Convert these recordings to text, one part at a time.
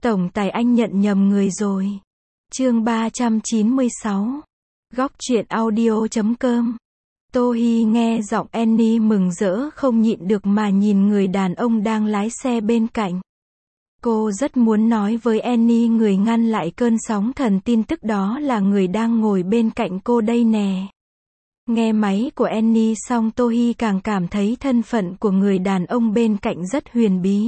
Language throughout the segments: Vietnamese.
Tổng tài anh nhận nhầm người rồi. Chương 396. Góc truyện audio.com. Tô Hi nghe giọng Annie mừng rỡ không nhịn được mà nhìn người đàn ông đang lái xe bên cạnh. Cô rất muốn nói với Annie người ngăn lại cơn sóng thần tin tức đó là người đang ngồi bên cạnh cô đây nè. Nghe máy của Annie xong Tô Hi càng cảm thấy thân phận của người đàn ông bên cạnh rất huyền bí.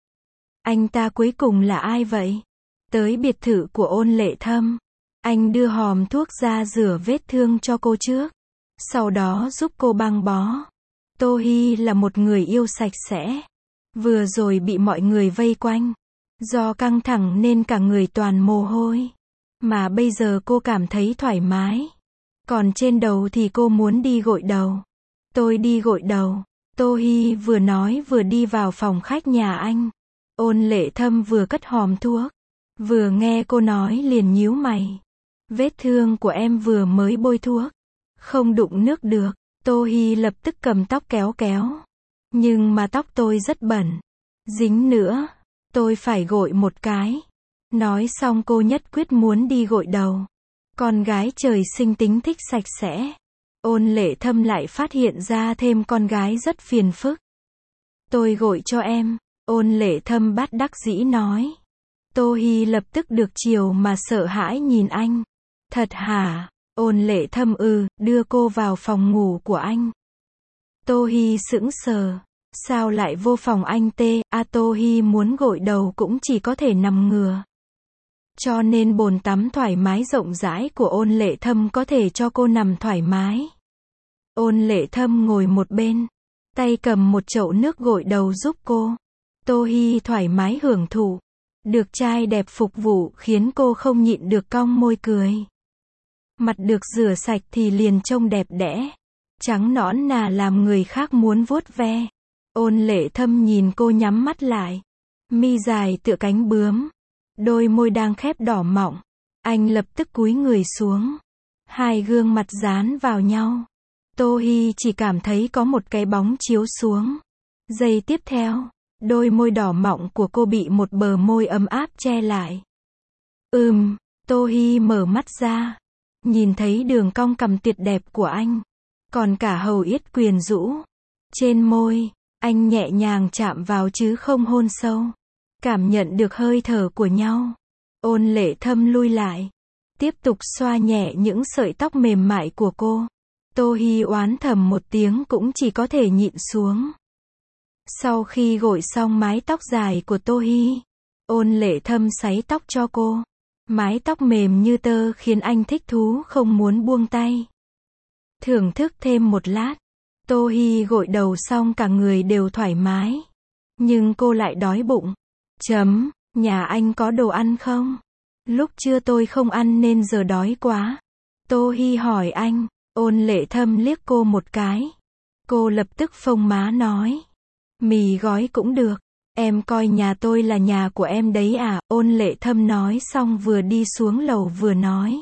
Anh ta cuối cùng là ai vậy? Tới biệt thự của Ôn Lệ Thâm, anh đưa hòm thuốc ra rửa vết thương cho cô trước, sau đó giúp cô băng bó. Tô Hi là một người yêu sạch sẽ. Vừa rồi bị mọi người vây quanh, do căng thẳng nên cả người toàn mồ hôi. Mà bây giờ cô cảm thấy thoải mái. Còn trên đầu thì cô muốn đi gội đầu. Tôi đi gội đầu. Tô Hi vừa nói vừa đi vào phòng khách nhà anh. Ôn Lệ Thâm vừa cất hòm thuốc, vừa nghe cô nói liền nhíu mày. Vết thương của em vừa mới bôi thuốc, không đụng nước được. Tô Hi lập tức cầm tóc kéo kéo. Nhưng mà tóc tôi rất bẩn, dính nữa, tôi phải gội một cái. Nói xong cô nhất quyết muốn đi gội đầu. Con gái trời sinh tính thích sạch sẽ. Ôn Lệ Thâm lại phát hiện ra thêm con gái rất phiền phức. Tôi gội cho em. Ôn Lệ Thâm bất đắc dĩ nói. Tô Hi lập tức được chiều mà sợ hãi nhìn anh. Thật hả? Ôn Lệ Thâm đưa cô vào phòng ngủ của anh. Tô Hi sững sờ. Sao lại vô phòng anh tê? Tô Hi muốn gội đầu cũng chỉ có thể nằm ngửa. Cho nên bồn tắm thoải mái rộng rãi của Ôn Lệ Thâm có thể cho cô nằm thoải mái. Ôn Lệ Thâm ngồi một bên, tay cầm một chậu nước gội đầu giúp cô. Tô Hi thoải mái hưởng thụ. Được trai đẹp phục vụ khiến cô không nhịn được cong môi cười. Mặt được rửa sạch thì liền trông đẹp đẽ, trắng nõn nà làm người khác muốn vuốt ve. Ôn Lệ Thâm nhìn cô nhắm mắt lại, mi dài tựa cánh bướm, đôi môi đang khép đỏ mọng. Anh lập tức cúi người xuống, hai gương mặt dán vào nhau. Tô Hi chỉ cảm thấy có một cái bóng chiếu xuống. Giây tiếp theo, đôi môi đỏ mọng của cô bị một bờ môi ấm áp che lại. Tô Hi mở mắt ra, nhìn thấy đường cong cằm tuyệt đẹp của anh, còn cả hầu yết quyến rũ. Trên môi, anh nhẹ nhàng chạm vào chứ không hôn sâu. Cảm nhận được hơi thở của nhau. Ôn Lệ Thâm lui lại, tiếp tục xoa nhẹ những sợi tóc mềm mại của cô. Tô Hi oán thầm một tiếng cũng chỉ có thể nhịn xuống. Sau khi gội xong mái tóc dài của Tô Hi, Ôn Lệ Thâm sấy tóc cho cô. Mái tóc mềm như tơ khiến anh thích thú không muốn buông tay. Thưởng thức thêm một lát, Tô Hi gội đầu xong cả người đều thoải mái. Nhưng cô lại đói bụng. Nhà anh có đồ ăn không? Lúc trưa tôi không ăn nên giờ đói quá. Tô Hi hỏi anh. Ôn Lệ Thâm liếc cô một cái. Cô lập tức phông má nói. Mì gói cũng được. Em coi nhà tôi là nhà của em đấy à? Ôn Lệ Thâm nói xong vừa đi xuống lầu vừa nói.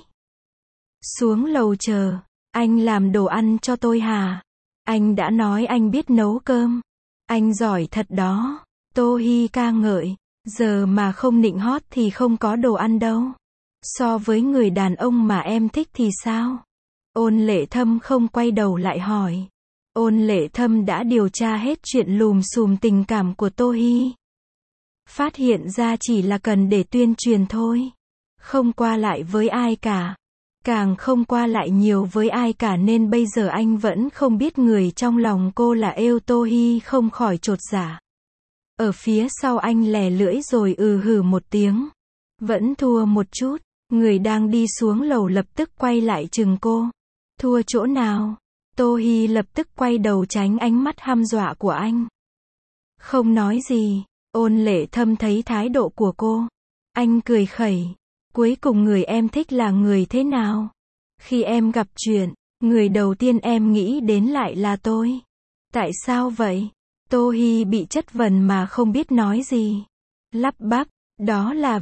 Xuống lầu chờ, anh làm đồ ăn cho tôi hả? Anh đã nói anh biết nấu cơm. Anh giỏi thật đó. Tô Hi ca ngợi. Giờ mà không nịnh hót thì không có đồ ăn đâu. So với người đàn ông mà em thích thì sao? Ôn Lệ Thâm không quay đầu lại hỏi. Ôn Lệ Thâm đã điều tra hết chuyện lùm xùm tình cảm của Tô Hi. Phát hiện ra chỉ là cần để tuyên truyền thôi. Không qua lại với ai cả. Càng không qua lại nhiều với ai cả nên bây giờ anh vẫn không biết người trong lòng cô là yêu Tô Hi không khỏi chột dạ. Ở phía sau anh lè lưỡi rồi hừ một tiếng. Vẫn thua một chút. Người đang đi xuống lầu lập tức quay lại chừng cô. Thua chỗ nào? Tô Hi lập tức quay đầu tránh ánh mắt hăm dọa của anh. Không nói gì. Ôn Lệ Thâm thấy thái độ của cô. Anh cười khẩy. Cuối cùng người em thích là người thế nào? Khi em gặp chuyện, người đầu tiên em nghĩ đến lại là tôi. Tại sao vậy? Tô Hi bị chất vấn mà không biết nói gì. Lắp bắp, đó là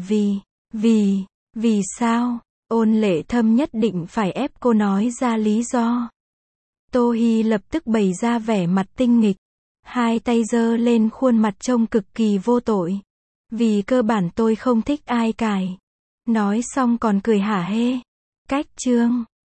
vì sao? Ôn Lệ Thâm nhất định phải ép cô nói ra lý do. Tô Hi lập tức bày ra vẻ mặt tinh nghịch. Hai tay giơ lên khuôn mặt trông cực kỳ vô tội. Vì cơ bản tôi không thích ai cài. Nói xong còn cười hả hê. Cách chương